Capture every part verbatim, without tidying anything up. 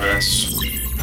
Omniverso.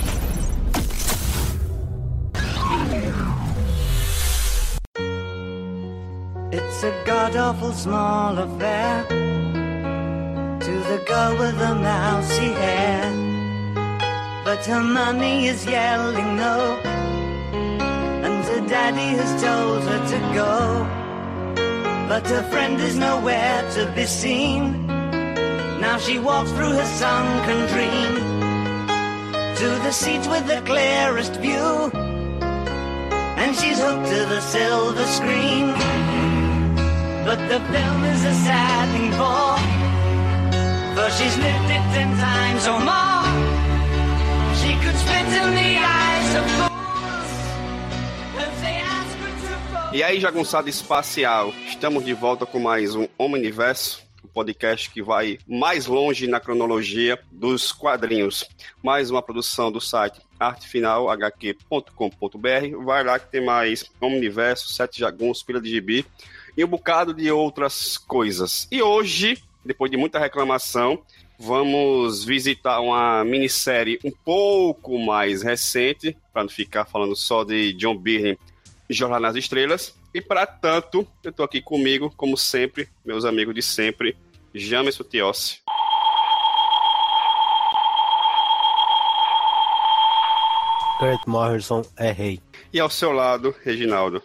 It's a god-awful small affair to the girl with the mousy hair, but her mommy is yelling no, and her daddy has told her to go, but her friend is nowhere to be seen. Now she walks through her sunken dream to the seat with the clearest view, and she's hooked to the silver screen. But the film is a sad thing for, for she's lived it ten times or more. She could spit in the eyes of fools if they ask her to. E aí, jagunçada espacial, estamos de volta com mais um Omniverso, um podcast que vai mais longe na cronologia dos quadrinhos. Mais uma produção do site arte final h q ponto com ponto b r. Vai lá que tem mais Omniverso, Sete Jagunços, Pilha de Gibi e um bocado de outras coisas. E hoje, depois de muita reclamação, vamos visitar uma minissérie um pouco mais recente, para não ficar falando só de John Byrne e Jornada nas Estrelas. E para tanto, eu estou aqui comigo, como sempre, meus amigos de sempre, Jamerson Tiossi. Grant Morrison é rei. E ao seu lado, Reginaldo.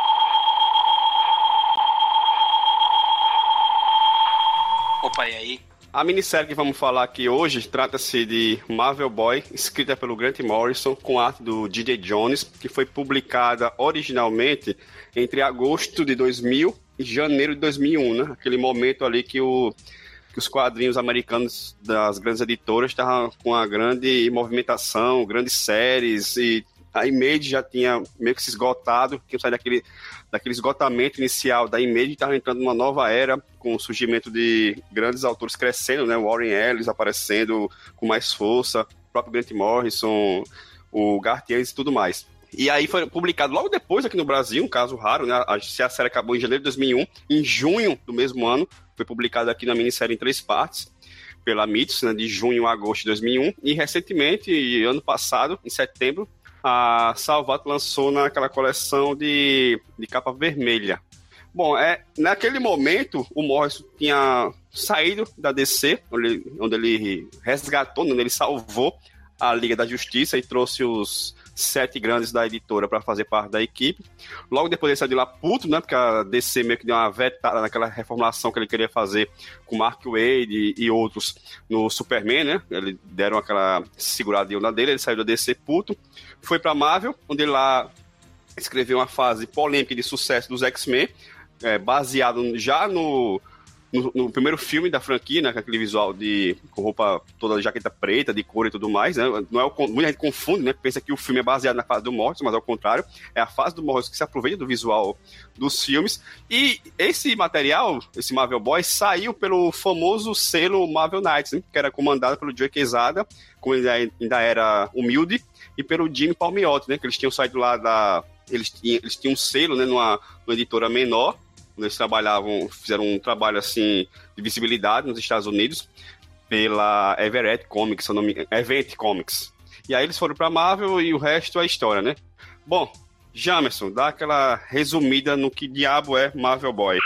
Opa, e aí? A minissérie que vamos falar aqui hoje trata-se de Marvel Boy, escrita pelo Grant Morrison, com arte do D J Jones, que foi publicada originalmente entre agosto de dois mil e janeiro de dois mil e um, né? Aquele momento ali que, o, que os quadrinhos americanos das grandes editoras estavam com uma grande movimentação, grandes séries, e a Image já tinha meio que se esgotado, tinha saído daquele, daquele esgotamento inicial da Image e estava entrando numa nova era, com o surgimento de grandes autores crescendo, né? O Warren Ellis aparecendo com mais força, o próprio Grant Morrison, o Garth Ennis e tudo mais. E aí foi publicado logo depois aqui no Brasil, um caso raro, né? A, a série acabou em janeiro de dois mil e um, em junho do mesmo ano, foi publicado aqui na minissérie em três partes, pela Mitos, né? De junho a agosto de dois mil e um, e recentemente, ano passado, em setembro, a Salvat lançou naquela coleção de, de capa vermelha. Bom, é, naquele momento, o Morrison tinha saído da D C, onde, onde ele resgatou, onde ele salvou a Liga da Justiça e trouxe os sete grandes da editora para fazer parte da equipe. Logo depois ele saiu de lá puto, né, porque a D C meio que deu uma vetada naquela reformulação que ele queria fazer com Mark Waid e, e outros no Superman, né? Eles deram aquela seguradinha na dele, ele saiu da D C puto, foi para Marvel, onde ele lá escreveu uma fase polêmica de sucesso dos X-Men, é, baseado já no, no, no primeiro filme da franquia, né, com aquele visual de, com roupa toda de jaqueta preta, de couro e tudo mais, né? Não é o, muita gente confunde, né? Pensa que o filme é baseado na fase do Morrison, mas ao contrário, é a fase do Morrison que se aproveita do visual dos filmes. E esse material, esse Marvel Boy, saiu pelo famoso selo Marvel Knights, né, que era comandado pelo Joe Quesada, como ele ainda era humilde, e pelo Jimmy Palmiotti, né? Que eles tinham saído lá da... Eles tinham, eles tinham um selo, né, numa, numa editora menor, onde eles trabalhavam, fizeram um trabalho assim de visibilidade nos Estados Unidos pela Everett Comics, seu nome, Event Comics. E aí eles foram pra Marvel e o resto é história, né? Bom, Jamerson, dá aquela resumida no que diabo é Marvel Boy.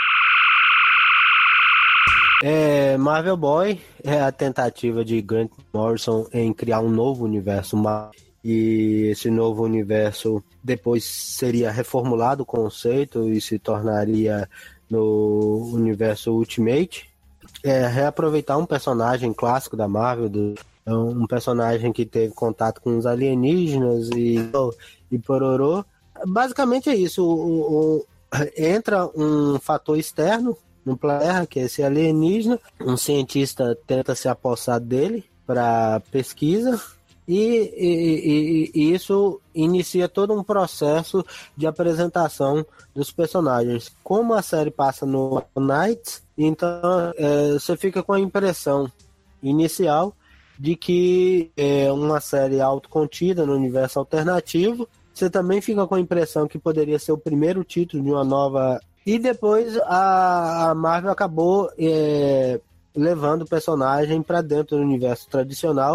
É, Marvel Boy é a tentativa de Grant Morrison em criar um novo universo, e esse novo universo depois seria reformulado o conceito e se tornaria no universo Ultimate. É reaproveitar um personagem clássico da Marvel, do, um personagem que teve contato com os alienígenas e, e pororô. Basicamente é isso. O, o, entra um fator externo no planeta, que é esse alienígena, um cientista tenta se apossar dele para pesquisa. E, e, e, e isso inicia todo um processo de apresentação dos personagens. Como a série passa no Nights, então é, você fica com a impressão inicial de que é uma série autocontida no universo alternativo. Você também fica com a impressão que poderia ser o primeiro título de uma nova... E depois a, a Marvel acabou é, levando o personagem para dentro do universo tradicional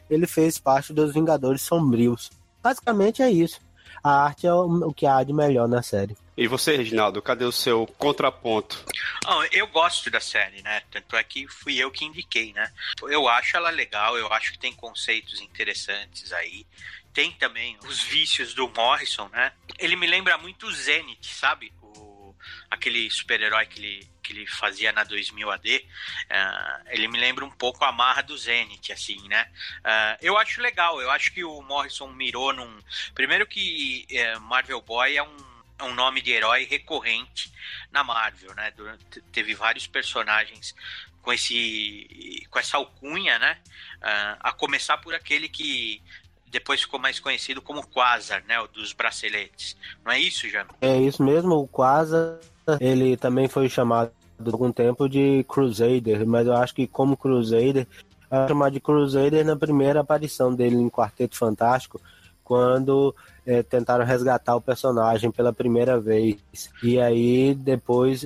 ele fez parte dos Vingadores Sombrios. Basicamente é isso. A arte é o, o que há de melhor na série. E você, Reginaldo, cadê o seu contraponto? Oh, eu gosto da série, né? Tanto é que fui eu que indiquei, né? Eu acho ela legal, eu acho que tem conceitos interessantes aí. Tem também os vícios do Morrison, né? Ele me lembra muito o Zenith, sabe? O, aquele super-herói que ele, que ele fazia na dois mil A D. Uh, ele me lembra um pouco a marra do Zenith, assim, né? Uh, eu acho legal, eu acho que o Morrison mirou num... Primeiro que uh, Marvel Boy é um É um nome de herói recorrente na Marvel, né? Durante, teve vários personagens com, esse, com essa alcunha, né? Uh, a começar por aquele que depois ficou mais conhecido como Quasar, né? O dos braceletes. Não é isso, Jano? É isso mesmo, o Quasar, ele também foi chamado por algum tempo de Crusader, mas eu acho que como Crusader, eu chamar de Crusader na primeira aparição dele em Quarteto Fantástico, quando é, tentaram resgatar o personagem pela primeira vez. E aí, depois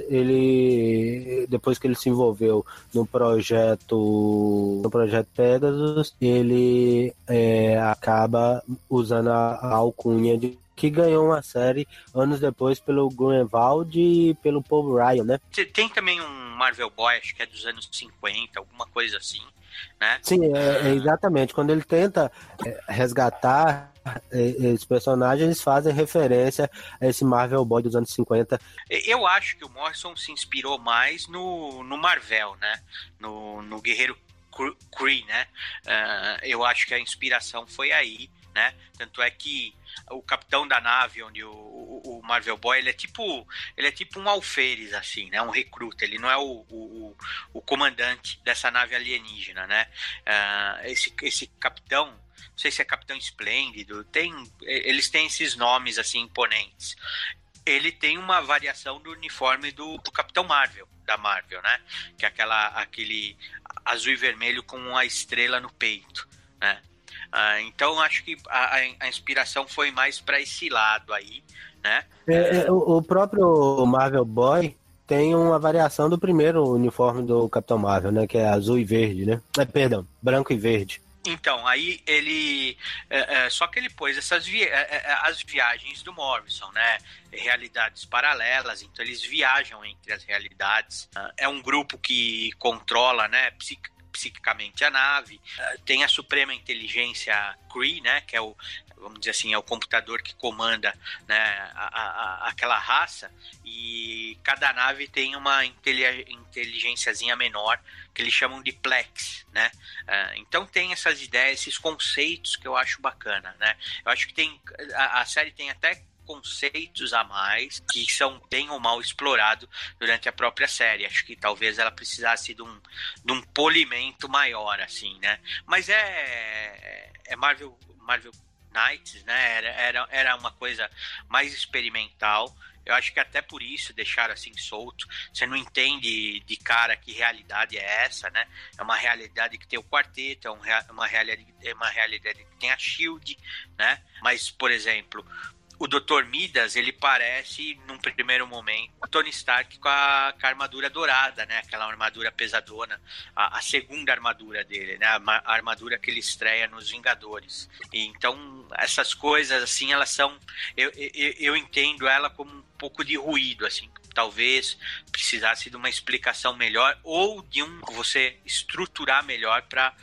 ele depois que ele se envolveu no projeto no projeto Pegasus, ele é, acaba usando a, a alcunha de que ganhou uma série anos depois pelo Grunwald e pelo Paul Ryan, né? Tem também um Marvel Boy, acho que é dos anos cinquenta, alguma coisa assim, né? Sim, é, é exatamente. Quando ele tenta é, resgatar esses personagens, eles fazem referência a esse Marvel Boy dos anos cinquenta. Eu acho que o Morrison se inspirou mais no, no Marvel, né? No, no Guerreiro Kree, né? Uh, eu acho que a inspiração foi aí, né? Tanto é que o capitão da nave onde o, o, o Marvel Boy, ele é tipo ele é tipo um alferes, assim, né? Um recruta, ele não é o, o, o comandante dessa nave alienígena, né? Uh, esse, esse capitão, não sei se é Capitão Esplêndido, tem, eles têm esses nomes assim imponentes. Ele tem uma variação do uniforme do, do Capitão Marvel, da Marvel, né? Que é aquela, aquele azul e vermelho com uma estrela no peito, né? Ah, então acho que a, a inspiração foi mais para esse lado aí, né? É, é, o, o próprio Marvel Boy tem uma variação do primeiro uniforme do Capitão Marvel, né? Que é azul e verde, né? É, perdão, branco e verde. Então, aí ele... É, é, só que ele pôs essas vi- é, é, as viagens do Morrison, né? Realidades paralelas, então eles viajam entre as realidades. É um grupo que controla, né? Psic- psiquicamente a nave. Tem a Suprema Inteligência Kree, né? Que é o, vamos dizer assim, é o computador que comanda, né, a, a, aquela raça, e cada nave tem uma inteligênciazinha menor que eles chamam de Plex, né? Uh, então tem essas ideias, esses conceitos que eu acho bacana, né? Eu acho que tem a, a série tem até conceitos a mais que são bem ou mal explorados durante a própria série. Acho que talvez ela precisasse de um, de um polimento maior, assim, né? Mas é, é Marvel, Marvel Knights, né? Era, era, era uma coisa mais experimental. Eu acho que até por isso deixaram assim solto. Você não entende de cara que realidade é essa, né? É uma realidade que tem o quarteto, é um, uma, realidade, é uma realidade que tem a Shield, né? Mas, por exemplo, o doutor Midas, ele parece, num primeiro momento, o Tony Stark com a, com a armadura dourada, né? Aquela armadura pesadona, a, a segunda armadura dele, né? A, a armadura que ele estreia nos Vingadores. E, então, essas coisas, assim, elas são... Eu, eu, eu entendo ela como um pouco de ruído, assim. Talvez precisasse de uma explicação melhor ou de um você estruturar melhor para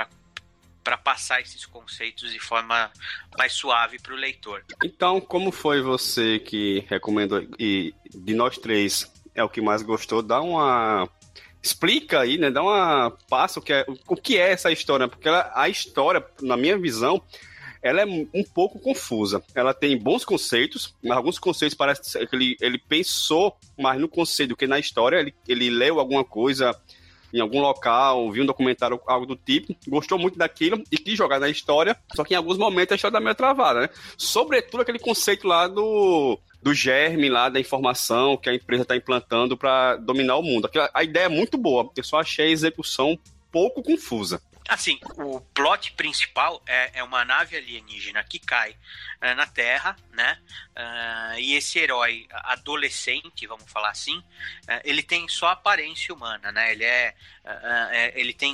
para passar esses conceitos de forma mais suave para o leitor. Então, como foi você que recomendou, e de nós três é o que mais gostou, dá uma... Explica aí, né? Dá uma... Passa o que é, o que é essa história, porque ela, a história, na minha visão, ela é um pouco confusa. Ela tem bons conceitos, mas alguns conceitos parece que ele, ele pensou mais no conceito do que na história. Ele, ele leu alguma coisa em algum local, viu um documentário, algo do tipo, gostou muito daquilo e quis jogar na história, só que em alguns momentos a história dá meio travada, né? Sobretudo aquele conceito lá do, do germe lá, da informação que a empresa está implantando para dominar o mundo. Aquela, a ideia é muito boa, eu só achei a execução pouco confusa. Assim, o plot principal é, é uma nave alienígena que cai é, na Terra, né? Uh, e esse herói adolescente, vamos falar assim, uh, ele tem só aparência humana, né? Ele é, uh, é ele tem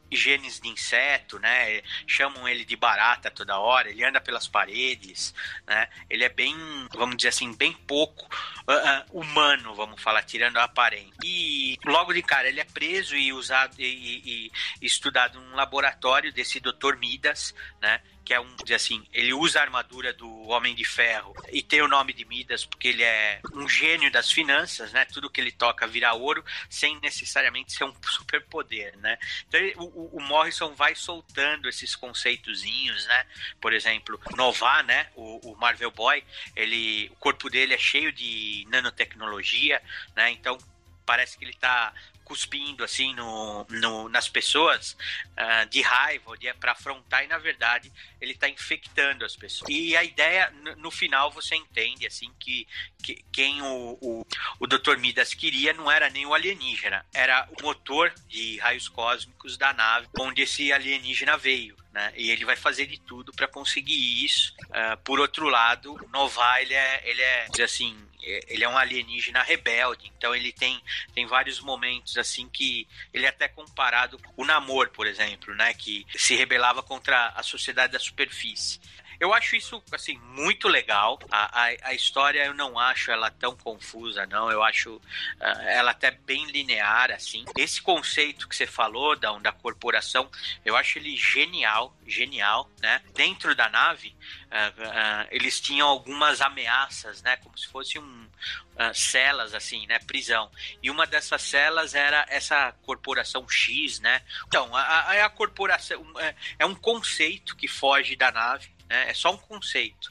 genes de inseto, né? Chamam ele de barata toda hora, ele anda pelas paredes, né? Ele é bem, vamos dizer assim, bem pouco uh, uh, humano, vamos falar, tirando a aparência. E logo de cara ele é preso e usado e, e, e estudado num laboratório desse doutor Midas, né? Que é um, dizer assim, ele usa a armadura do Homem de Ferro e tem o nome de Midas porque ele é um gênio das finanças, né? Tudo que ele toca vira ouro, sem necessariamente ser um superpoder, né? Então ele, o, o Morrison vai soltando esses conceitozinhos, né? Por exemplo, Nova, né? O, o Marvel Boy, ele, o corpo dele é cheio de nanotecnologia, né? Então parece que ele tá cuspindo assim no, no, nas pessoas uh, de raiva para afrontar, e na verdade ele está infectando as pessoas. E a ideia, no, no final você entende assim que, que quem o, o, o doutor Midas queria não era nem o alienígena, era o motor de raios cósmicos da nave onde esse alienígena veio, né? E ele vai fazer de tudo para conseguir isso. Uh, por outro lado, Nova, ele é, ele é assim, ele é um alienígena rebelde, então ele tem, tem vários momentos assim que ele é até comparado com o Namor, por exemplo, né, que se rebelava contra a sociedade da superfície. Eu acho isso, assim, muito legal. A, a, a história eu não acho ela tão confusa, não. Eu acho uh, ela até bem linear, assim. Esse conceito que você falou, da, da corporação, eu acho ele genial, genial, né? Dentro da nave, uh, uh, eles tinham algumas ameaças, né? Como se fosse um... Uh, celas, assim, né, prisão, e uma dessas celas era essa corporação X, né, então, a, a, a corporação é, é um conceito que foge da nave, né, é só um conceito,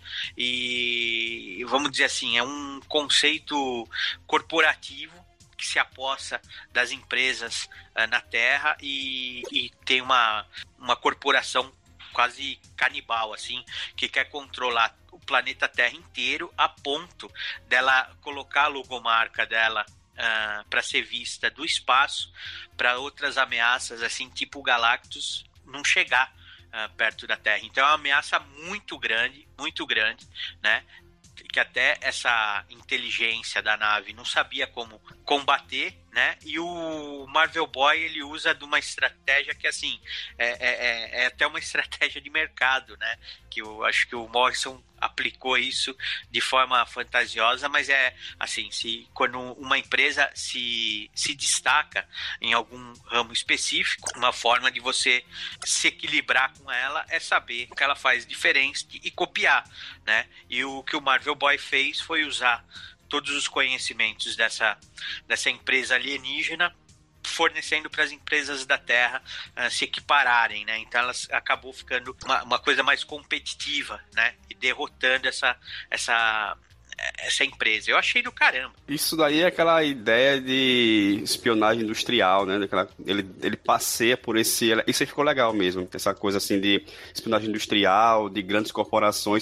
e vamos dizer assim, é um conceito corporativo que se apossa das empresas uh, na Terra e, e tem uma, uma corporação quase canibal, assim, que quer controlar o planeta Terra inteiro a ponto dela colocar a logomarca dela uh, para ser vista do espaço para outras ameaças, assim, tipo o Galactus, não chegar uh, perto da Terra. Então é uma ameaça muito grande, muito grande, né? Que até essa inteligência da nave não sabia como combater, né? E o Marvel Boy, ele usa de uma estratégia que, assim, é, é, é até uma estratégia de mercado, né? Que eu acho que o Morrison aplicou isso de forma fantasiosa, mas é assim, se, quando uma empresa se, se destaca em algum ramo específico, uma forma de você se equilibrar com ela é saber o que ela faz diferente e copiar, né? E o que o Marvel Boy fez foi usar todos os conhecimentos dessa, dessa empresa alienígena, fornecendo para as empresas da Terra uh, se equipararem, né? Então elas acabou ficando uma, uma coisa mais competitiva, né? E derrotando essa, essa, essa empresa. Eu achei do caramba. Isso daí é aquela ideia de espionagem industrial, né? Daquela, ele, ele passeia por esse... Isso aí ficou legal mesmo, essa coisa assim de espionagem industrial, de grandes corporações.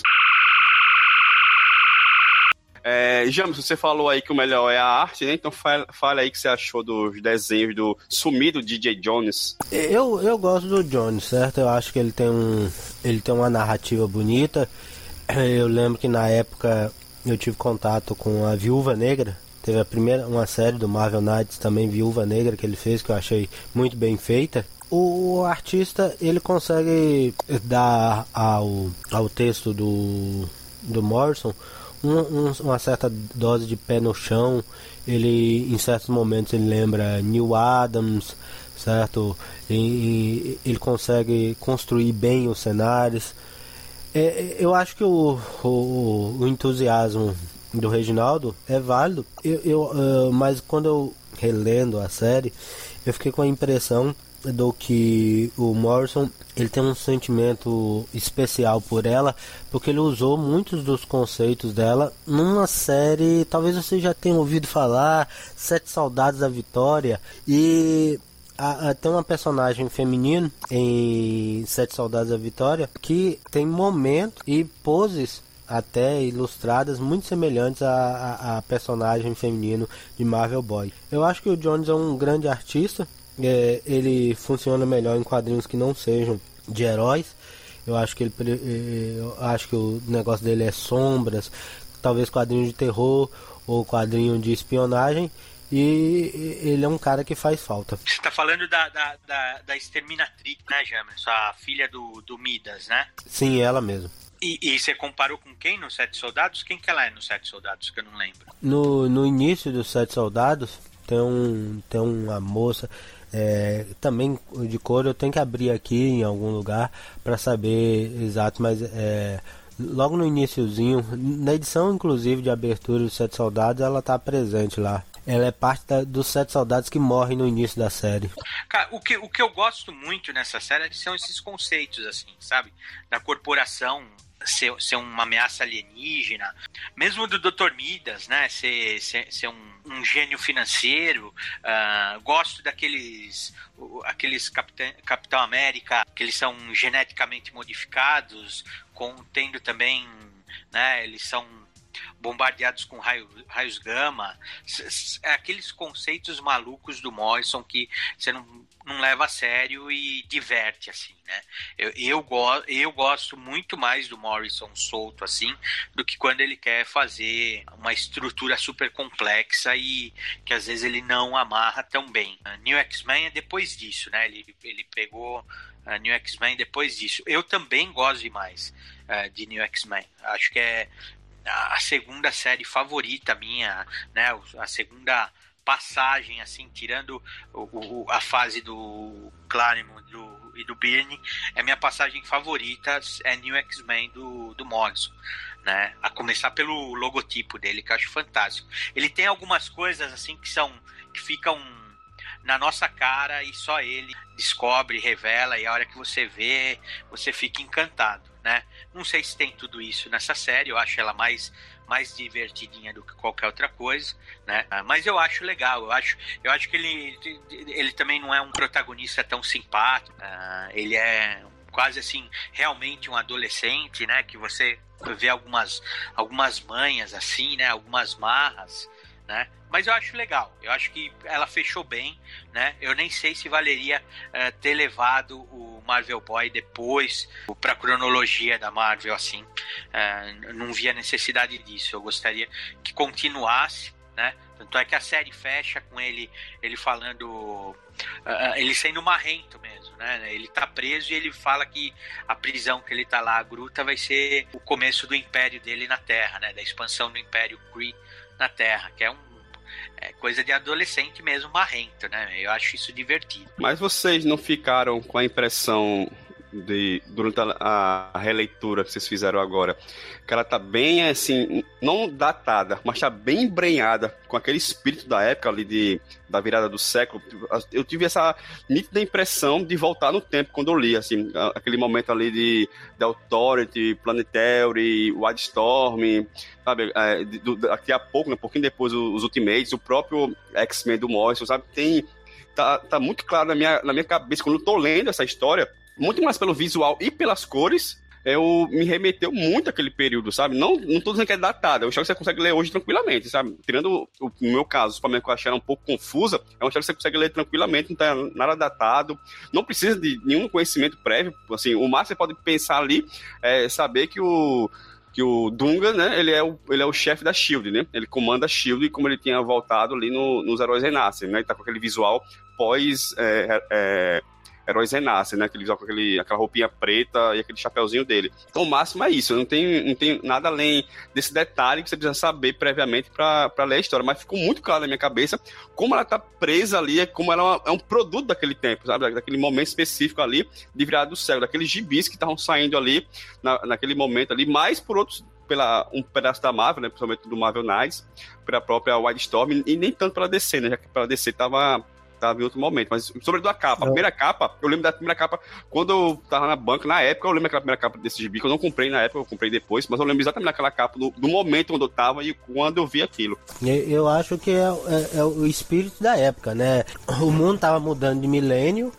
É, James, você falou aí que o melhor é a arte, né? Então fala, fala aí o que você achou dos desenhos do sumido D J Jones. Eu, eu gosto do Jones, certo? Eu acho que ele tem, um, ele tem uma narrativa bonita. Eu lembro que na época eu tive contato com a Viúva Negra. Teve a primeira, uma série do Marvel Knights também, Viúva Negra, que ele fez, que eu achei muito bem feita. O artista, ele consegue dar ao, ao texto do, do Morrison Um, um, uma certa dose de pé no chão. Ele, em certos momentos, ele lembra Neil Adams, certo? E, e, ele consegue construir bem os cenários. É, eu acho que o, o, o entusiasmo do Reginaldo é válido. Eu, eu, uh, mas quando eu relendo a série, eu fiquei com a impressão do que o Morrison, ele tem um sentimento especial por ela, porque ele usou muitos dos conceitos dela numa série, talvez você já tenha ouvido falar, Sete Soldados da Vitória, e a, a, tem uma personagem feminina em Sete Soldados da Vitória que tem momentos e poses até ilustradas muito semelhantes a, a, a personagem feminino de Marvel Boy. Eu acho que o Jones é um grande artista. É, ele funciona melhor em quadrinhos que não sejam de heróis. Eu acho que ele, eu acho que o negócio dele é sombras, talvez quadrinho de terror ou quadrinho de espionagem. E ele é um cara que faz falta. Você tá falando da, da, da, da Exterminatrix, né, Jamerson? A filha do, do Midas, né? Sim, ela mesmo. E, e você comparou com quem nos Sete Soldados? Quem que ela é nos Sete Soldados, que eu não lembro? No, no início dos Sete Soldados, tem, um, tem uma moça, é, também de cor, eu tenho que abrir aqui em algum lugar para saber exato, mas é, logo no iniciozinho, na edição inclusive de abertura dos Sete Soldados, ela tá presente lá. Ela é parte da, dos Sete Soldados que morrem no início da série. Cara, o que, o que eu gosto muito nessa série são esses conceitos, assim, sabe? Da corporação ser, ser uma ameaça alienígena, mesmo do doutor Midas, né? Ser, ser, ser um, um gênio financeiro. Uh, gosto daqueles aqueles Capitão, Capitão América, que eles são geneticamente modificados, com, tendo também, né? Eles são bombardeados com raio, raios gama, aqueles conceitos malucos do Morrison que você não, não leva a sério e diverte, assim, né? Eu, eu, go, eu gosto muito mais do Morrison solto, assim, do que quando ele quer fazer uma estrutura super complexa e que às vezes ele não amarra tão bem. A New X-Men é depois disso, né? Ele, ele pegou a New X-Men depois disso. Eu também gosto demais uh, de New X-Men. Acho que é a segunda série favorita minha, né? A segunda passagem, assim, tirando o, o, a fase do Claremont do, e do Byrne, é minha passagem favorita, é New X-Men do, do Morrison, né? A começar pelo logotipo dele, que eu acho fantástico. Ele tem algumas coisas, assim, que são, que ficam na nossa cara e só ele descobre, revela, e a hora que você vê, você fica encantado, né? Não sei se tem tudo isso nessa série, eu acho ela mais, mais divertidinha do que qualquer outra coisa, né? Mas eu acho legal, eu acho, eu acho que ele, ele também não é um protagonista tão simpático, uh, ele é quase assim, realmente um adolescente, né? Que você vê algumas, algumas manhas assim, né? Algumas marras, né? Mas eu acho legal, eu acho que ela fechou bem, né? Eu nem sei se valeria uh, ter levado o Marvel Boy depois para a cronologia da Marvel, assim. Uh, não via necessidade disso, eu gostaria que continuasse, né? Tanto é que a série fecha com ele, ele falando, uh, ele sendo marrento mesmo, né? Ele tá preso e ele fala que a prisão que ele tá lá, a gruta, vai ser o começo do império dele na Terra, né? Da expansão do Império Kree na Terra, que é um é coisa de adolescente mesmo, marrento, né? Eu acho isso divertido. Mas vocês não ficaram com a impressão de, durante a, a releitura que vocês fizeram agora, que ela tá bem, assim, não datada, mas tá bem embrenhada com aquele espírito da época ali de, da virada do século? Eu tive essa nítida impressão de voltar no tempo quando eu li, assim, aquele momento ali de The Authority, Planetary, Wildstorm, sabe, é, do, daqui a pouco, né, um pouquinho depois os Ultimates, o próprio X-Men do Morrison, sabe, tem, tá, tá muito claro na minha, na minha cabeça, quando eu tô lendo essa história, muito mais pelo visual e pelas cores, eu me remeteu muito àquele período, sabe? Não, não tô dizendo que é datado, é uma história que você consegue ler hoje tranquilamente, sabe? Tirando o, o meu caso, o que eu achei ela um pouco confusa, é uma história que você consegue ler tranquilamente, não tá nada datado, não precisa de nenhum conhecimento prévio, assim, o máximo você pode pensar ali, é saber que o que o Dunga, né, ele é o, ele é o chefe da SHIELD, né? Ele comanda a SHIELD, como ele tinha voltado ali no, nos Heróis Renascem, né? Ele tá com aquele visual pós... É, é, Heróis Renascem, né? Aquele, com aquele, aquela roupinha preta e aquele chapeuzinho dele. Então, o máximo é isso. Não tem, não tem nada além desse detalhe que você precisa saber previamente para ler a história. Mas ficou muito claro na minha cabeça como ela tá presa ali, como ela é, uma, é um produto daquele tempo, sabe? Daquele momento específico ali de virada do século. Daqueles gibis que estavam saindo ali na, naquele momento ali. Mais por outros... pela um pedaço da Marvel, né, principalmente do Marvel Knights, pela própria Wildstorm, e nem tanto pela D C, né? Já que pela D C tava... tava em outro momento, mas sobretudo a capa, a primeira capa, eu lembro da primeira capa, quando eu tava na banca, na época, eu lembro daquela primeira capa desse gibi, que eu não comprei na época, eu comprei depois, mas eu lembro exatamente daquela capa, do, do momento onde eu tava e quando eu vi aquilo. Eu acho que é, é, é o espírito da época, né? O mundo tava mudando de milênio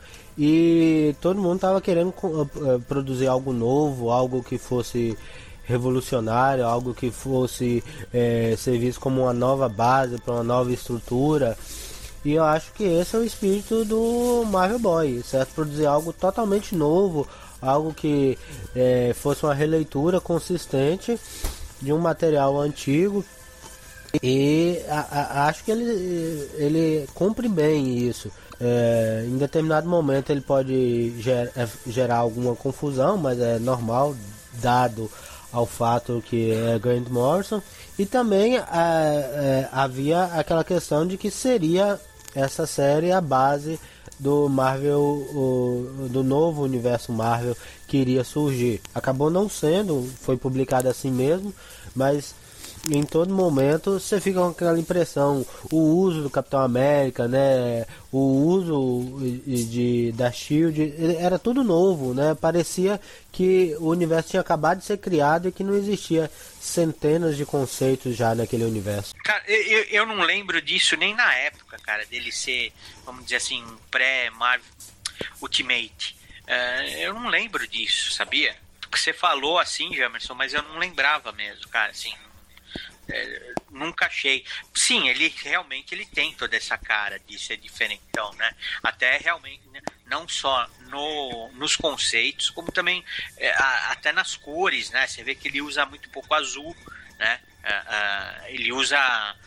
e todo mundo tava querendo produzir algo novo, algo que fosse revolucionário, algo que fosse é, ser visto como uma nova base para uma nova estrutura. E eu acho que esse é o espírito do Marvel Boy, certo? Produzir algo totalmente novo, algo que é, fosse uma releitura consistente de um material antigo E a, a, acho que ele, ele cumpre bem isso. É, em determinado momento ele pode ger, gerar alguma confusão, mas é normal, dado ao fato que é Grant Morrison. E também é, é, havia aquela questão de que seria essa série a base do Marvel, o, do novo universo Marvel que iria surgir. Acabou não sendo, foi publicado assim mesmo, mas em todo momento você fica com aquela impressão, o uso do Capitão América, né, o uso de, da Shield, era tudo novo, né, parecia que o universo tinha acabado de ser criado e que não existia centenas de conceitos já naquele universo. Cara, eu, eu não lembro disso nem na época, cara, dele ser, vamos dizer assim, pré-Marvel Ultimate. Uh, eu não lembro disso, sabia? Porque você falou assim, Jamerson, mas eu não lembrava mesmo, cara, assim... É, nunca achei. Sim, ele realmente ele tem toda essa cara de ser diferentão, né? Até realmente, né? Não só no, nos conceitos, como também é, a, até nas cores, né? Você vê que ele usa muito pouco azul, né? Uh, uh, ele usa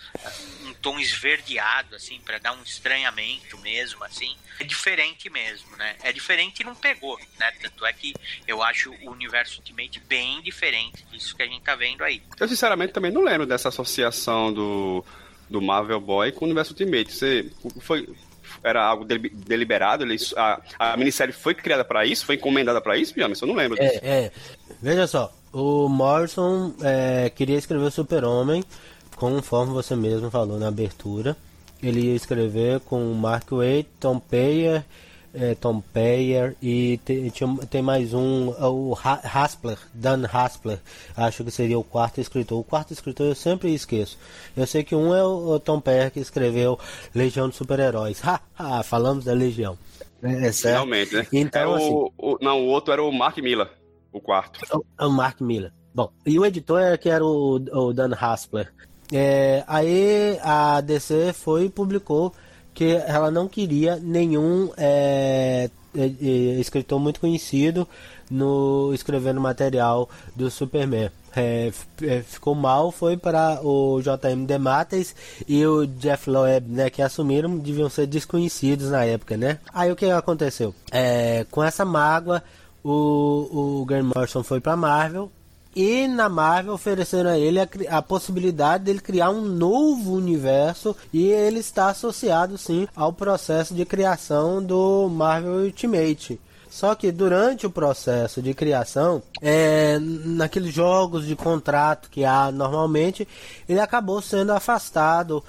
um tom esverdeado, assim, para dar um estranhamento mesmo, assim. É diferente mesmo, né? É diferente e não pegou, né? Tanto é que eu acho o universo Ultimate bem diferente disso que a gente tá vendo aí. Eu, sinceramente, também não lembro dessa associação do, do Marvel Boy com o universo Ultimate. Você foi... Era algo deliberado? Ele, a, a minissérie foi criada para isso? Foi encomendada para isso, Jamerson? Eu não lembro disso. É, é. Veja só, o Morrison é, queria escrever o Super-Homem, conforme você mesmo falou na abertura. Ele ia escrever com Mark Waid, Tom Peyer, é, Tom Peyer e te, tinha, tem mais um, o Haspler, Dan Haspler, acho que seria o quarto escritor. O quarto escritor eu sempre esqueço. Eu sei que um é o, o Tom Peyer, que escreveu Legião de Super-Heróis. Ha, ha, falamos da Legião. É, é Realmente, né? Então, é assim, o, o, não, o outro era o Mark Millar, o quarto. O, o Mark Millar. Bom, e o editor era que era o, o Dan Haspler. É, aí a D C foi e publicou que ela não queria nenhum é, é, escritor muito conhecido no escrevendo material do Superman. É, ficou mal, foi para o J M DeMatteis e o Jeff Loeb, né, que assumiram, deviam ser desconhecidos na época, né? Aí o que aconteceu? É, com essa mágoa, o, o Grant Morrison foi para Marvel. E na Marvel ofereceram a ele a, a possibilidade dele criar um novo universo, e ele está associado sim ao processo de criação do Marvel Ultimate. Só que durante o processo de criação, é, naqueles jogos de contrato que há normalmente, ele acabou sendo afastado,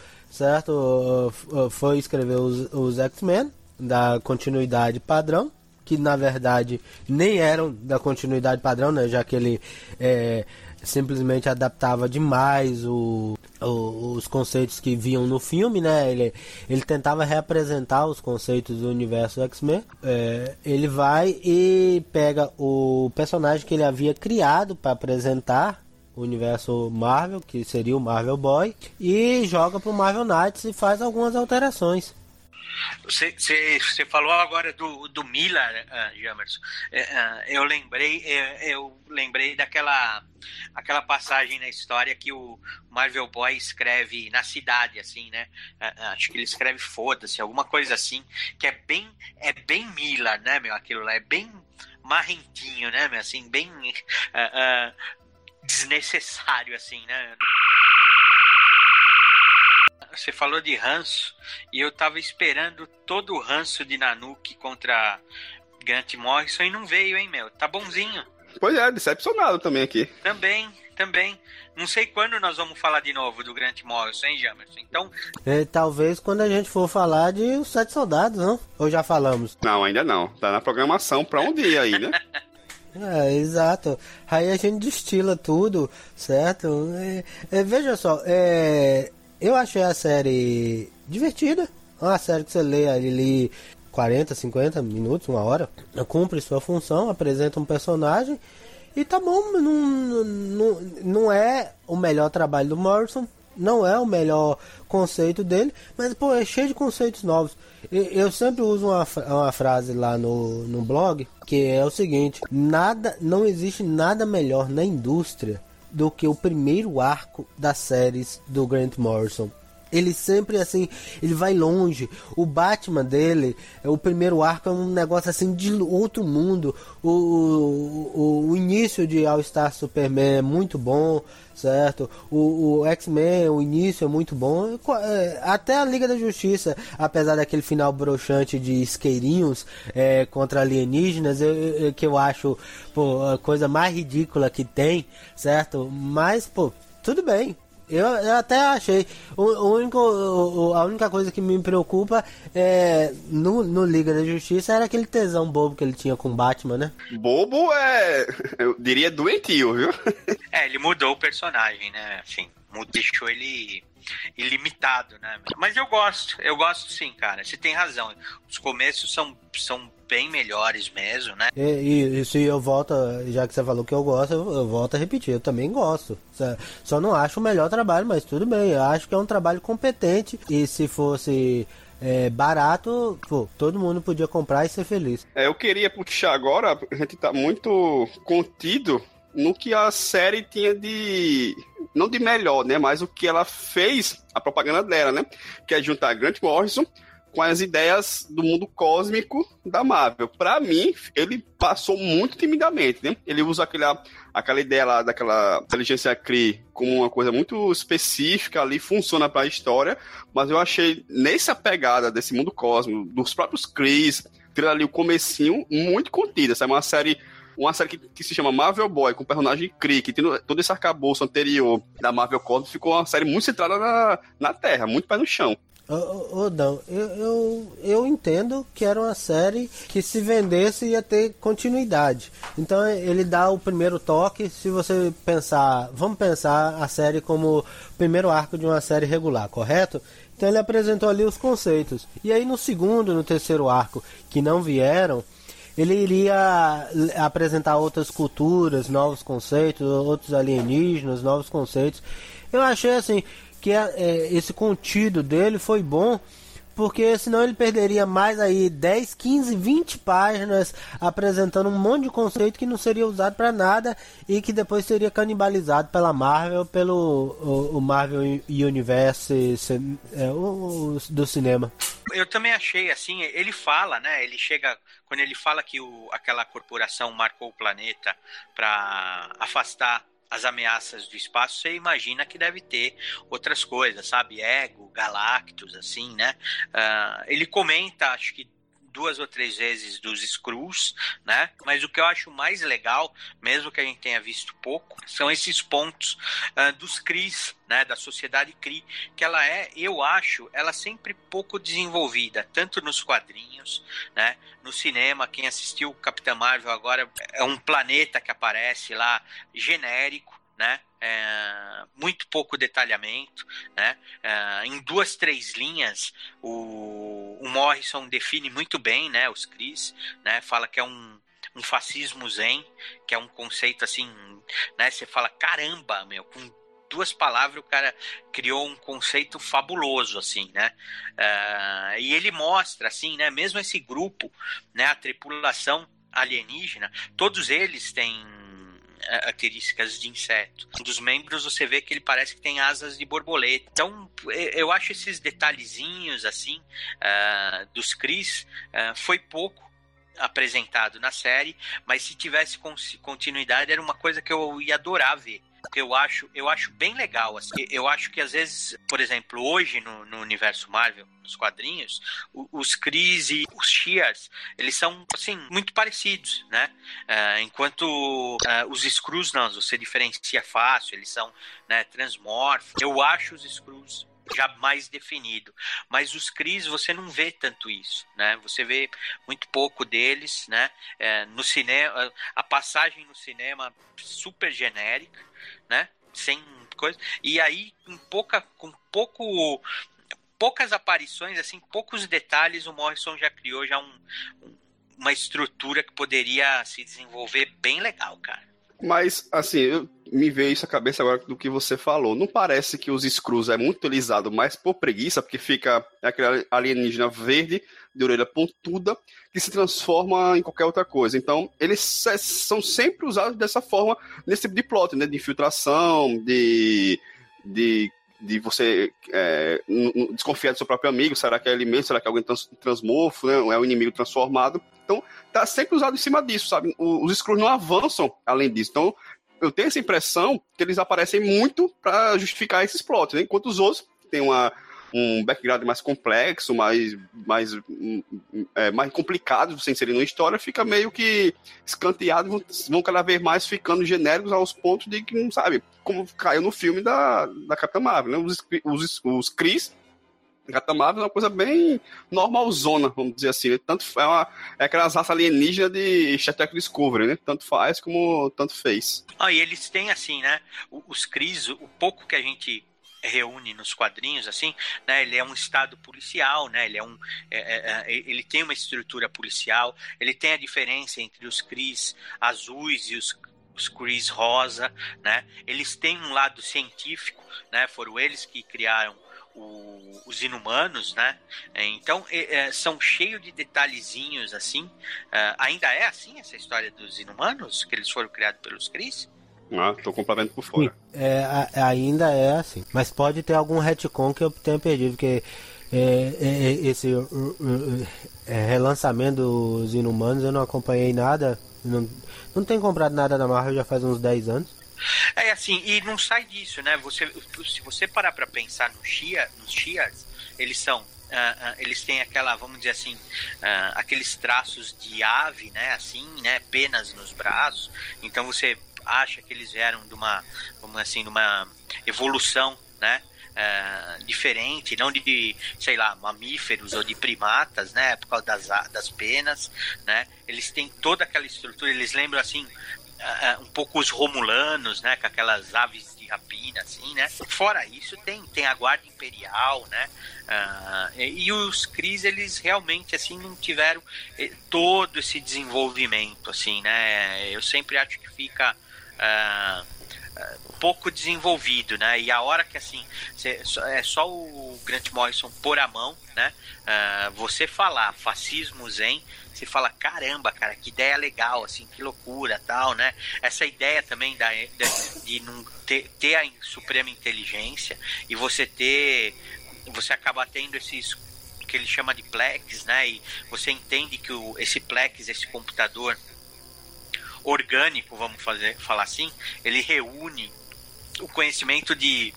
certo? Foi escrever os, os X-Men da continuidade padrão, que na verdade nem eram da continuidade padrão, né? Já que ele é, simplesmente adaptava demais o, o, os conceitos que viam no filme, né? Ele, ele tentava reapresentar os conceitos do universo X-Men. É, ele vai e pega o personagem que ele havia criado para apresentar o universo Marvel, que seria o Marvel Boy, e joga para o Marvel Knights e faz algumas alterações. Você, você, você falou agora do, do Millar, uh, Jamerson. Uh, eu lembrei, eu, eu lembrei daquela aquela passagem na história que o Marvel Boy escreve na cidade, assim, né? Uh, acho que ele escreve foda-se, alguma coisa assim, que é bem, é bem Millar, né, meu? Aquilo lá é bem marrentinho, né, meu? Assim, bem uh, uh, desnecessário, assim, né? Você falou de ranço e eu tava esperando todo o ranço de Nanook contra Grant Morrison e não veio, hein, meu? Tá bonzinho. Pois é, decepcionado também aqui. Também, também. Não sei quando nós vamos falar de novo do Grant Morrison, hein, Jamerson? Então... É, talvez quando a gente for falar de Os Sete Soldados, não? Ou já falamos? Não, ainda não. Tá na programação pra um dia aí, né? É, exato. Aí a gente destila tudo, certo? É, é, veja só, é... eu achei a série divertida. Uma série que você lê ali quarenta, cinquenta minutos, uma hora. Cumpre sua função, apresenta um personagem. E tá bom, não, não, não é o melhor trabalho do Morrison. Não é o melhor conceito dele. Mas, pô, é cheio de conceitos novos. Eu sempre uso uma, uma frase lá no, no blog, que é o seguinte: nada, não existe nada melhor na indústria do que o primeiro arco das séries do Grant Morrison. Ele sempre, assim, ele vai longe. O Batman dele, o primeiro arco é um negócio, assim, de outro mundo. O, o, o início de All Star Superman é muito bom, certo? O, o X-Men, o início é muito bom. Até a Liga da Justiça, apesar daquele final broxante de isqueirinhos é, contra alienígenas, eu, eu, que eu acho, pô, a coisa mais ridícula que tem, certo? Mas, pô, tudo bem. Eu, eu até achei. O, o único, o, a única coisa que me preocupa é no, no Liga da Justiça era aquele tesão bobo que ele tinha com o Batman, né? Bobo é. Eu diria doentio, viu? É, ele mudou o personagem, né? Enfim, deixou ele ilimitado, né? Mas eu gosto, eu gosto sim, cara. Você tem razão. Os começos são, são bem melhores mesmo, né? E, e, isso eu volto, já que você falou que eu gosto, eu, eu volto a repetir, eu também gosto. Só não acho o melhor trabalho, mas tudo bem, eu acho que é um trabalho competente e se fosse é, barato, pô, todo mundo podia comprar e ser feliz. É, eu queria puxar agora, a gente tá muito contido no que a série tinha de... não de melhor, né, mas o que ela fez, a propaganda dela, né, que é juntar Grant Morrison com as ideias do mundo cósmico da Marvel. Pra mim, ele passou muito timidamente, né? Ele usa aquela, aquela ideia lá daquela inteligência Kree como uma coisa muito específica ali, funciona pra história, mas eu achei, nessa pegada desse mundo cósmico, dos próprios Krees, ter ali o comecinho muito contida. Essa é uma série... Uma série que, que se chama Marvel Boy, com o personagem Kree, que tem todo esse arcabouço anterior da Marvel Cosmos, ficou uma série muito centrada na, na Terra, muito pé no chão. Ô, ô, ô Dan, eu, eu, eu entendo que era uma série que se vendesse ia ter continuidade. Então ele dá o primeiro toque, se você pensar, vamos pensar a série como o primeiro arco de uma série regular, correto? Então ele apresentou ali os conceitos. E aí no segundo, no terceiro arco, que não vieram, ele iria apresentar outras culturas, novos conceitos, outros alienígenas, novos conceitos. Eu achei assim que é, esse contido dele foi bom, porque senão ele perderia mais aí dez, quinze, vinte páginas apresentando um monte de conceito que não seria usado para nada e que depois seria canibalizado pela Marvel, pelo o, o Marvel Universe é, o, o, do cinema. Eu também achei assim, ele fala, né? Ele chega, quando ele fala que o, aquela corporação marcou o planeta para afastar as ameaças do espaço, você imagina que deve ter outras coisas, sabe? Ego, Galactus, assim, né? Uh, ele comenta, acho que duas ou três vezes dos Skrulls, né? Mas o que eu acho mais legal, mesmo que a gente tenha visto pouco, são esses pontos uh, dos Krees, né? Da sociedade Kree, que ela é, eu acho, ela sempre pouco desenvolvida, tanto nos quadrinhos, né? No cinema, quem assistiu Capitã Marvel agora é um planeta que aparece lá, genérico, né? É, muito pouco detalhamento, né? É, em duas, três linhas o, o Morrison define muito bem, né, os Krees, né? Fala que é um, um fascismo zen, que é um conceito assim, né? Você fala, caramba, meu, com duas palavras o cara criou um conceito fabuloso, assim, né? É, e ele mostra, assim, né? Mesmo esse grupo, né? A tripulação alienígena, todos eles têm características de inseto. Um dos membros você vê que ele parece que tem asas de borboleta. Então eu acho esses detalhezinhos assim uh, dos Krees uh, foi pouco apresentado na série, mas se tivesse continuidade era uma coisa que eu ia adorar ver. Que eu acho, eu acho bem legal. Assim. Eu acho que às vezes, por exemplo, hoje no, no universo Marvel, nos quadrinhos, os Krees e os Shears, eles são assim, muito parecidos, né? Uh, enquanto uh, os Skrulls não, você diferencia fácil, eles são, né, transmorfos. Eu acho os Skrulls já mais definido, mas os Krees você não vê tanto isso, né? Você vê muito pouco deles, né? É, no cinema, a passagem no cinema super genérica, né? Sem coisa, e aí com pouca, com pouco, poucas aparições, assim, poucos detalhes, o Morrison já criou já um, um, uma estrutura que poderia se desenvolver bem legal, cara. Mas, assim, eu, me veio isso à cabeça agora do que você falou. Não parece que os Skrulls é muito utilizado mais por preguiça, porque fica aquele alienígena verde, de orelha pontuda, que se transforma em qualquer outra coisa. Então, eles são sempre usados dessa forma, nesse tipo de plot, né? De infiltração, de... de de você é, desconfiar do seu próprio amigo, será que é ele mesmo, será que é alguém trans, transmorfo, né? É um inimigo transformado. Então, tá sempre usado em cima disso, sabe? Os Skrulls não avançam além disso. Então, eu tenho essa impressão que eles aparecem muito para justificar esses plots, né? Enquanto os outros têm uma, um background mais complexo, mais, mais, é, mais complicado de você inserir numa história, fica meio que escanteado, vão, vão cada vez mais ficando genéricos aos pontos de que não sabe, como caiu no filme da, da Capitã Marvel, né? Os, os, os Kree, Capitã Marvel é uma coisa bem normalzona, vamos dizer assim, né? Tanto é, uma, é aquelas raças alienígenas de Star Trek Discovery, né? Tanto faz como tanto fez. Ah, e eles têm assim, né? Os Kree, o pouco que a gente reúne nos quadrinhos, assim, né? Ele é um estado policial, né? Ele é um, é, é, ele tem uma estrutura policial. Ele tem a diferença entre os Kree azuis e os os Kree rosa, né? Eles têm um lado científico, né? Foram eles que criaram o, os Inumanos, né? Então é, são cheios de detalhezinhos assim. É, ainda é assim essa história dos Inumanos, que eles foram criados pelos Kree? Ah, tô completamente por fora. É, ainda é assim, mas pode ter algum retcon que eu tenha perdido, porque é, é, esse é, relançamento dos Inumanos eu não acompanhei nada, não, não tenho comprado nada da Marvel já faz uns dez anos. É assim, e não sai disso, né? Você, se você parar pra pensar no Shia, nos Shias, eles são, uh, uh, eles têm aquela, vamos dizer assim, uh, aqueles traços de ave, né? Assim, né? Penas nos braços. Então você acha que eles vieram de uma, vamos assim, de uma evolução, né? Uh, diferente, não de, sei lá, mamíferos ou de primatas, né? Por causa das, das penas, né? Eles têm toda aquela estrutura, eles lembram assim. Uh, um pouco os romulanos, né, com aquelas aves de rapina, assim, né. Fora isso, tem, tem a guarda imperial, né, uh, e, e os Kree, eles realmente, assim, não tiveram eh, todo esse desenvolvimento, assim, né. Eu sempre acho que fica uh, uh, pouco desenvolvido, né, e a hora que, assim, cê, é só o Grant Morrison pôr a mão, né, uh, você falar fascismo zen, você fala, caramba, cara, que ideia legal, assim, que loucura, tal, né? Essa ideia também da, de, de não ter, ter a suprema inteligência e você ter, você acaba tendo esses, que ele chama de plex, né? E você entende que o, esse plex, esse computador orgânico, vamos fazer, falar assim, ele reúne o conhecimento de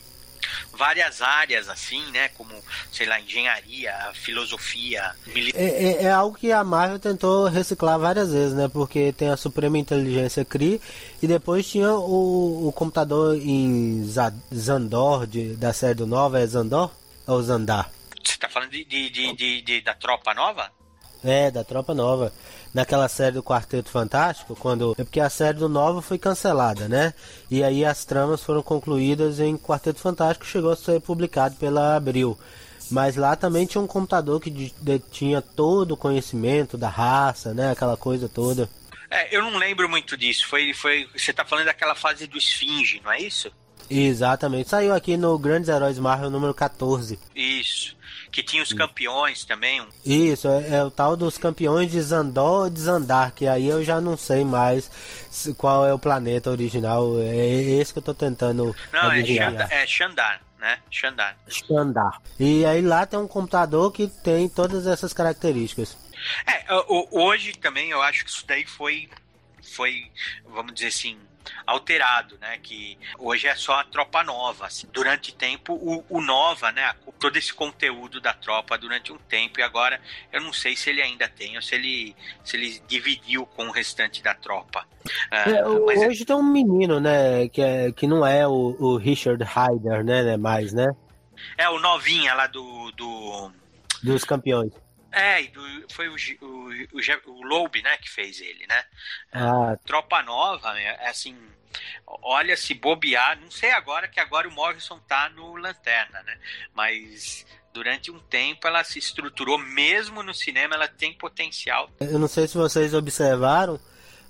várias áreas, assim, né, como, sei lá, engenharia, filosofia, militar. É, é, é algo que a Marvel tentou reciclar várias vezes, né, porque tem a Suprema Inteligência Kree e depois tinha o, o computador em Zandor, de, da série do Nova, é Zandor ou Zandar? Você tá falando de, de, de, de, de da Tropa Nova? É, da Tropa Nova. Naquela série do Quarteto Fantástico, quando... É porque a série do Nova foi cancelada, né? E aí as tramas foram concluídas em Quarteto Fantástico, chegou a ser publicado pela Abril. Mas lá também tinha um computador que tinha todo o conhecimento da raça, né? Aquela coisa toda. É, eu não lembro muito disso. Foi, foi... Você tá falando daquela fase do Esfinge, não é isso? Exatamente. Saiu aqui no Grandes Heróis Marvel número quatorze. Isso. Que tinha os campeões também. Isso, é, é o tal dos campeões de Zandor ou de Zandar, que aí eu já não sei mais qual é o planeta original. É esse que eu tô tentando Não, adivinhar. é, Xandar, é Xandar, né? Xandar. Xandar. E aí lá tem um computador que tem todas essas características. É, hoje também eu acho que isso daí foi, foi, vamos dizer assim, alterado, né, que hoje é só a Tropa Nova, assim. Durante tempo o, o Nova, né, todo esse conteúdo da Tropa durante um tempo, e agora eu não sei se ele ainda tem ou se ele, se ele dividiu com o restante da Tropa. Uh, é, hoje é... tem um menino, né, que, é, que não é o, o Richard Hyder, né, mais, né? É o novinha lá do... do... dos campeões. É, e do, foi o, o, o, o Loeb, né, que fez ele, né? Ah. Tropa Nova, é assim, olha, se bobear, não sei agora, que agora o Morrison tá no Lanterna, né? Mas durante um tempo ela se estruturou, mesmo no cinema ela tem potencial. Eu não sei se vocês observaram,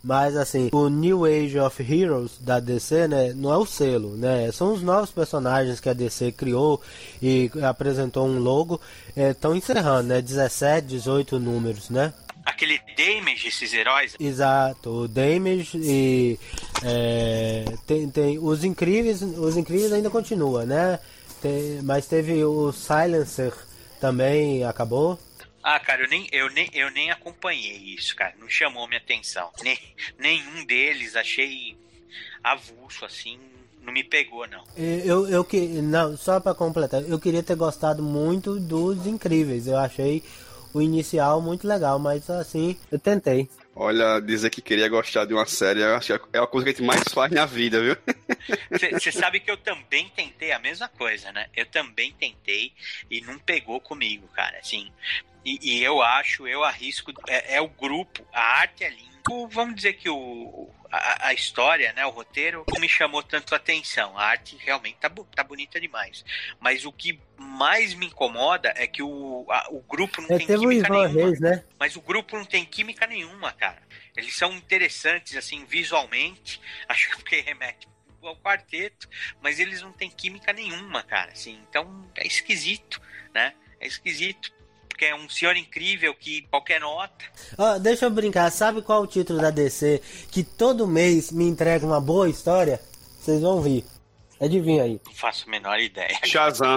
Mas assim, o New Age of Heroes da D C, né, não é o selo, né? São os novos personagens que a D C criou e apresentou um logo. Estão é, encerrando, né? dezessete, dezoito números, né? Aquele Damage, esses heróis? Exato, o Damage e é, tem, tem os incríveis, os incríveis ainda continua, né? Tem, mas teve o Silencer também, acabou. Ah, cara, eu nem, eu, nem, eu nem acompanhei isso, cara. Não chamou minha atenção. Nem, nenhum deles achei avulso, assim. Não me pegou, não. Eu, eu que não, só pra completar, eu queria ter gostado muito dos Incríveis. Eu achei o inicial muito legal, mas assim, eu tentei. Olha, dizer que queria gostar de uma série, eu acho que é a coisa que a gente mais faz na vida, viu? Você sabe que eu também tentei a mesma coisa, né? Eu também tentei e não pegou comigo, cara, assim. E, e eu acho, eu arrisco, é, é o grupo, a arte é linda. Vamos dizer que o, a, a história, né, o roteiro, não me chamou tanto a atenção. A arte realmente tá, tá bonita demais. Mas o que mais me incomoda é que o, a, o grupo não é, tem teve química o Ivan nenhuma. Reis, né? Mas o grupo não tem química nenhuma, cara. Eles são interessantes, assim, visualmente. Acho que porque remete ao quarteto, mas eles não têm química nenhuma, cara. Assim, então é esquisito, né? É esquisito. Porque é um senhor incrível que qualquer nota. Oh, deixa eu brincar, sabe qual é o título da D C que todo mês me entrega uma boa história? Vocês vão ver. Adivinha aí. Não faço a menor ideia. Shazam.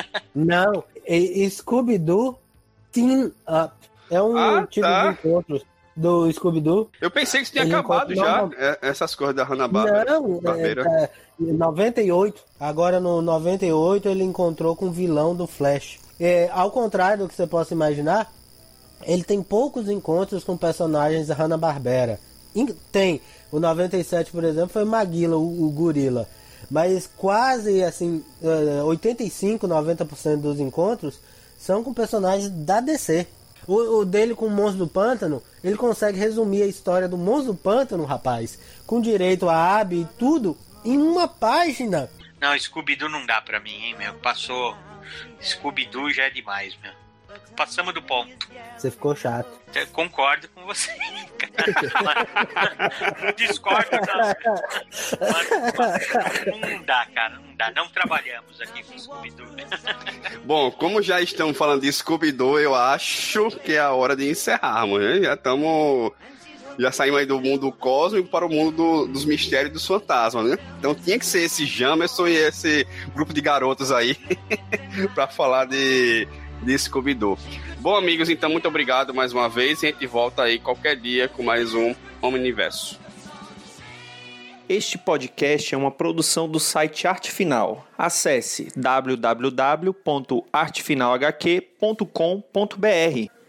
Não, é Scooby-Doo Team Up. É um Ah, tipo tá. de encontro do Scooby-Doo. Eu pensei que isso tinha Ele acabado já, encontra- é, essas coisas da Hanna-Barbera. Não, é, Barbeira. é, noventa e oito. Agora no noventa e oito ele encontrou com o vilão do Flash. É, ao contrário do que você possa imaginar, ele tem poucos encontros com personagens da Hanna-Barbera. In- Tem. O noventa e sete, por exemplo, foi Maguila, o, o gorila. Mas quase assim, eh, oitenta e cinco, noventa por cento dos encontros são com personagens da D C. O, o dele com o Monstro do Pântano, ele consegue resumir a história do Monstro do Pântano, rapaz, com direito a Abby e tudo, em uma página. Não, Scooby-Doo não dá pra mim, hein, meu. Passou. Scooby-Doo já é demais, meu. Passamos do ponto. Você ficou chato. Eu concordo com você. Não discordo, não. Mas, mas não dá, cara. Não dá. Não trabalhamos aqui com Scooby-Doo. Bom, como já estamos falando de Scooby-Doo, eu acho que é a hora de encerrarmos, né? Já estamos... Já saímos aí do mundo cósmico para o mundo do, dos mistérios e dos fantasmas, né? Então tinha que ser esse Jamerson e esse grupo de garotos aí para falar de, de Scooby-Doo. Bom, amigos, então muito obrigado mais uma vez e a gente volta aí qualquer dia com mais um Omniverso. Este podcast é uma produção do site Arte Final. Acesse w w w ponto arte final h q ponto com ponto b r.